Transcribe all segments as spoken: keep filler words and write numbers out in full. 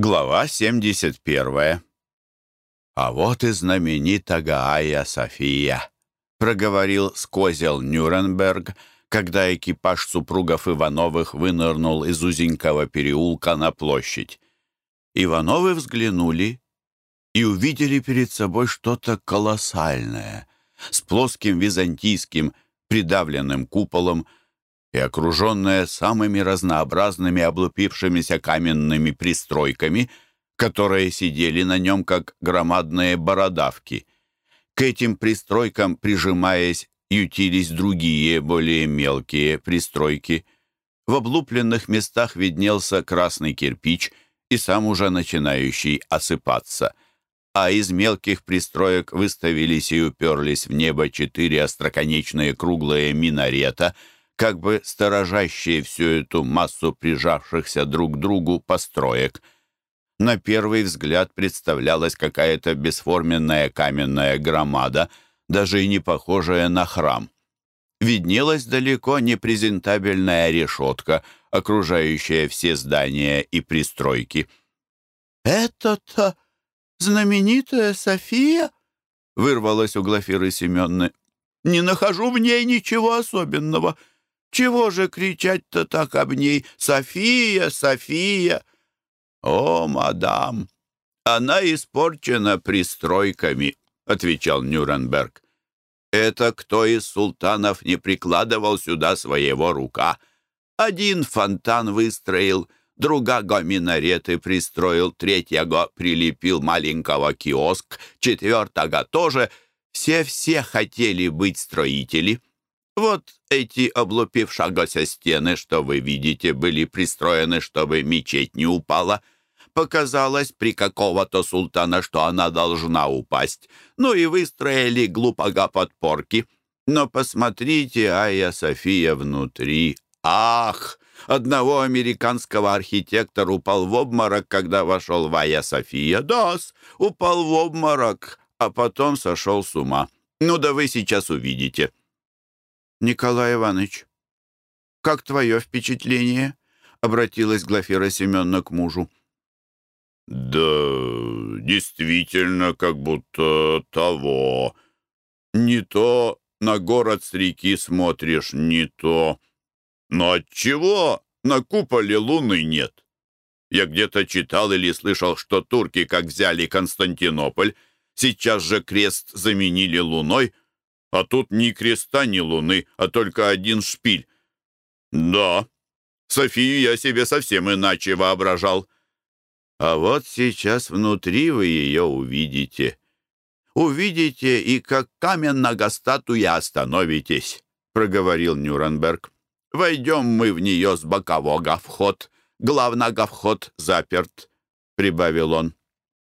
Глава семьдесят первая. «А вот и знаменитая Айя София», — проговорил скозел Нюрнберг, когда экипаж супругов Ивановых вынырнул из узенького переулка на площадь. Ивановы взглянули и увидели перед собой что-то колоссальное, с плоским византийским придавленным куполом и окруженное самыми разнообразными облупившимися каменными пристройками, которые сидели на нем, как громадные бородавки. К этим пристройкам, прижимаясь, ютились другие, более мелкие пристройки. В облупленных местах виднелся красный кирпич и сам уже начинающий осыпаться, а из мелких пристроек выставились и уперлись в небо четыре остроконечные круглые минарета, как бы сторожащие всю эту массу прижавшихся друг к другу построек. На первый взгляд представлялась какая-то бесформенная каменная громада, даже и не похожая на храм. Виднелась далеко непрезентабельная решетка, окружающая все здания и пристройки. «Это-то знаменитая София?» — вырвалась у Глафиры Семеновны. «Не нахожу в ней ничего особенного. Чего же кричать-то так об ней? София, София!» «О, мадам, она испорчена пристройками», — отвечал Нюрнберг. «Это кто из султанов не прикладывал сюда своего рука? Один фонтан выстроил, другого минареты пристроил, третьего прилепил маленького киоск, четвертого тоже. Все-все хотели быть строители. Вот эти облупившегося стены, что вы видите, были пристроены, чтобы мечеть не упала. Показалось при какого-то султана, что она должна упасть. Ну и выстроили глупого подпорки. Но посмотрите, Айя София внутри. Ах! Одного американского архитектора упал в обморок, когда вошел в Айя София. Да-с, упал в обморок, а потом сошел с ума. Ну да вы сейчас увидите». «Николай Иванович, как твое впечатление?» — обратилась Глафира Семеновна к мужу. «Да, действительно, как будто того. Не то на город с реки смотришь, не то. Но отчего на куполе луны нет? Я где-то читал или слышал, что турки, как взяли Константинополь, сейчас же крест заменили луной, а тут ни креста, ни луны, а только один шпиль. Да, Софию я себе совсем иначе воображал». «А вот сейчас внутри вы ее увидите. Увидите, и как каменная статуя остановитесь», — проговорил Нюрнберг. «Войдем мы в нее с бокового вход. Главного вход заперт», — прибавил он.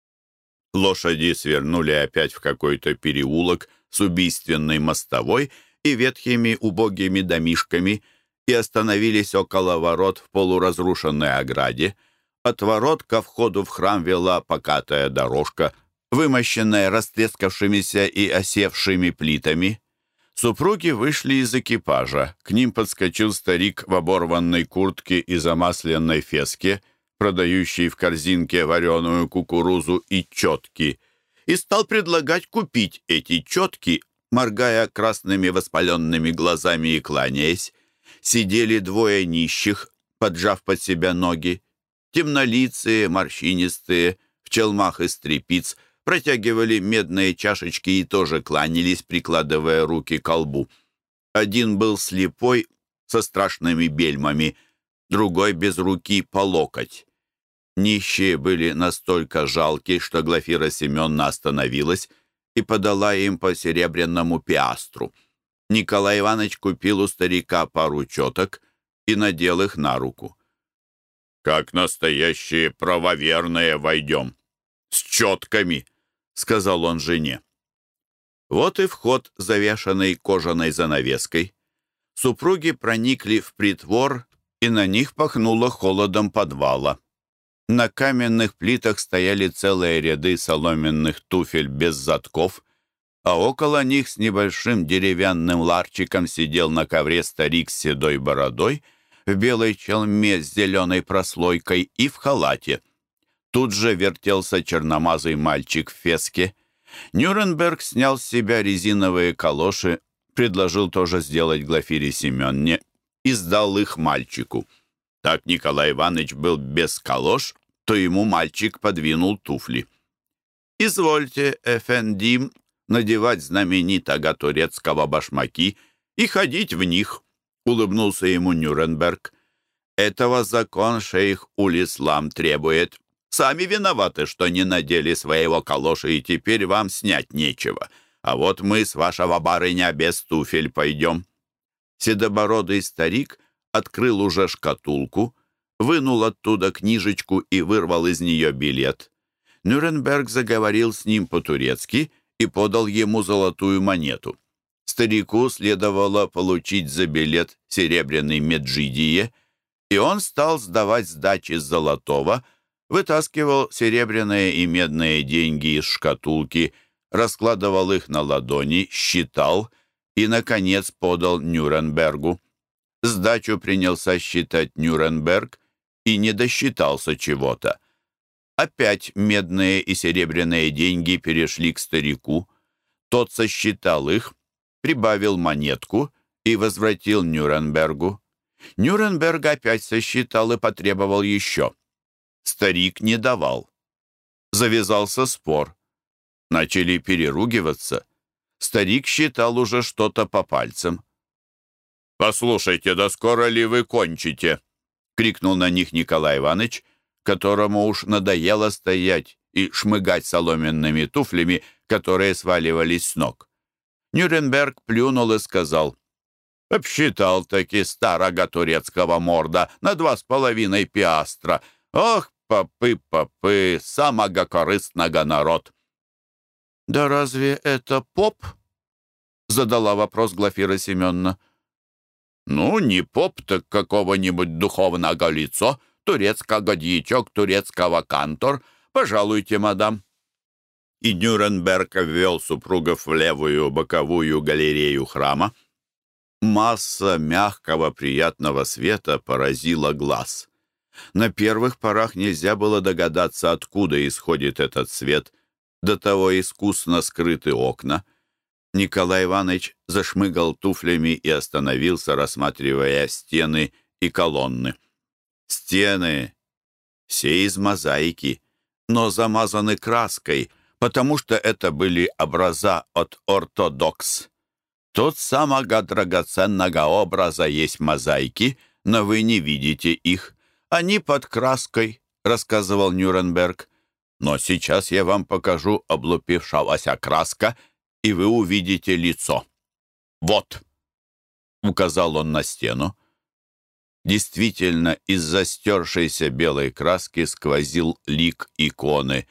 Лошади свернули опять в какой-то переулок с убийственной мостовой и ветхими убогими домишками и остановились около ворот в полуразрушенной ограде. От ворот ко входу в храм вела покатая дорожка, вымощенная растрескавшимися и осевшими плитами. Супруги вышли из экипажа. К ним подскочил старик в оборванной куртке и замасленной феске, продающий в корзинке вареную кукурузу и четки, и стал предлагать купить эти четки, моргая красными воспаленными глазами и кланяясь. Сидели двое нищих, поджав под себя ноги. Темнолицые, морщинистые, в челмах из тряпиц, протягивали медные чашечки и тоже кланялись, прикладывая руки к колбу. Один был слепой, со страшными бельмами, другой без руки по локоть. Нищие были настолько жалки, что Глафира Семеновна остановилась и подала им по серебряному пиастру. Николай Иванович купил у старика пару четок и надел их на руку. «Как настоящие правоверные войдем. С четками», — сказал он жене. Вот и вход, завешанный кожаной занавеской. Супруги проникли в притвор, и на них пахнуло холодом подвала. На каменных плитах стояли целые ряды соломенных туфель без задков, а около них с небольшим деревянным ларчиком сидел на ковре старик с седой бородой, в белой челме с зеленой прослойкой и в халате. Тут же вертелся черномазый мальчик в феске. Нюрнберг снял с себя резиновые калоши, предложил тоже сделать Глафире Семенне и сдал их мальчику. Так Николай Иванович был без калош, то ему мальчик подвинул туфли. «Извольте, эфендим, надевать знаменитого турецкого башмаки и ходить в них», — улыбнулся ему Нюрнберг. «Этого закон шейх Улислам требует. Сами виноваты, что не надели своего калоша, и теперь вам снять нечего. А вот мы с вашего барыня без туфель пойдем». Седобородый старик открыл уже шкатулку, вынул оттуда книжечку и вырвал из нее билет. Нюрнберг заговорил с ним по-турецки и подал ему золотую монету. Старику следовало получить за билет серебряный меджидие, и он стал сдавать сдачи с золотого, вытаскивал серебряные и медные деньги из шкатулки, раскладывал их на ладони, считал и, наконец, подал Нюрнбергу. Сдачу принялся считать Нюрнберг и не досчитался чего-то. Опять медные и серебряные деньги перешли к старику. Тот сосчитал их, прибавил монетку и возвратил Нюрнбергу. Нюрнберг опять сосчитал и потребовал еще. Старик не давал. Завязался спор. Начали переругиваться. Старик считал уже что-то по пальцам. «Послушайте, да скоро ли вы кончите?» — крикнул на них Николай Иванович, которому уж надоело стоять и шмыгать соломенными туфлями, которые сваливались с ног. Нюрнберг плюнул и сказал: «Обсчитал-таки старого турецкого морда на два с половиной пиастра. Ох, попы, попы, самого корыстного народ!» «Да разве это поп?» — задала вопрос Глафира Семеновна. «Ну, не поп, так какого-нибудь духовного лицо, турецкого дьячок, турецкого кантор. Пожалуйте, мадам». И Нюрнберг ввел супругов в левую боковую галерею храма. Масса мягкого приятного света поразила глаз. На первых порах нельзя было догадаться, откуда исходит этот свет. До того искусно скрыты окна. Николай Иванович зашмыгал туфлями и остановился, рассматривая стены и колонны. Стены все из мозаики, но замазаны краской, потому что это были образа от ортодокс. Тот самого драгоценного образа есть мозаики, но вы не видите их. Они под краской, рассказывал Нюрнберг. Но сейчас я вам покажу облупившегося краска, и вы увидите лицо. Вот, указал он на стену. Действительно, из-за стершейся белой краски сквозил лик иконы.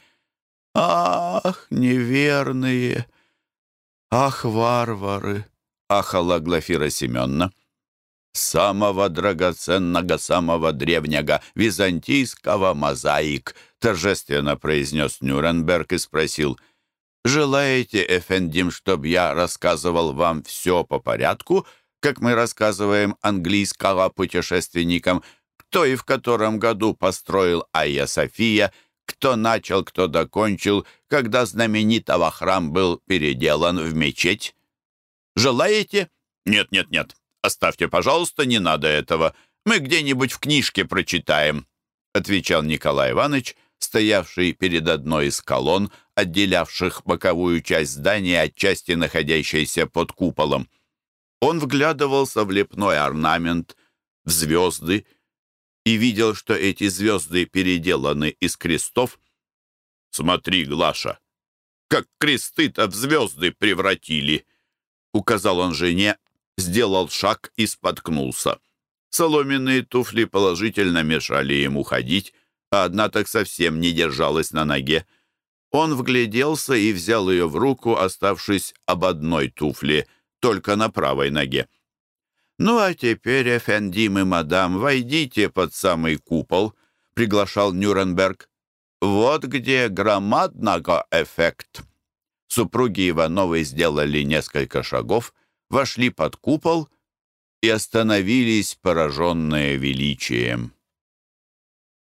«Ах, неверные! Ах, варвары!» — ахала Глафира Семеновна. «Самого драгоценного, самого древнего византийского мозаик», — торжественно произнес Нюрнберг и спросил: «Желаете, эфендим, чтоб я рассказывал вам все по порядку, как мы рассказываем английского путешественникам, кто и в котором году построил Айя София, кто начал, кто докончил, когда знаменитого храм был переделан в мечеть? Желаете?» «Нет, нет, нет, оставьте, пожалуйста, не надо этого. Мы где-нибудь в книжке прочитаем», — отвечал Николай Иванович, стоявший перед одной из колонн, отделявших боковую часть здания от части, находящейся под куполом. Он вглядывался в лепной орнамент, в звезды, и видел, что эти звезды переделаны из крестов. «Смотри, Глаша, как кресты-то в звезды превратили!» — указал он жене, сделал шаг и споткнулся. Соломенные туфли положительно мешали ему ходить, а одна так совсем не держалась на ноге. Он вгляделся и взял ее в руку, оставшись об одной туфле, только на правой ноге. «Ну, а теперь, эфендим и мадам, войдите под самый купол», — приглашал Нюрнберг. «Вот где громадного эффект». Супруги Ивановы сделали несколько шагов, вошли под купол и остановились, пораженные величием.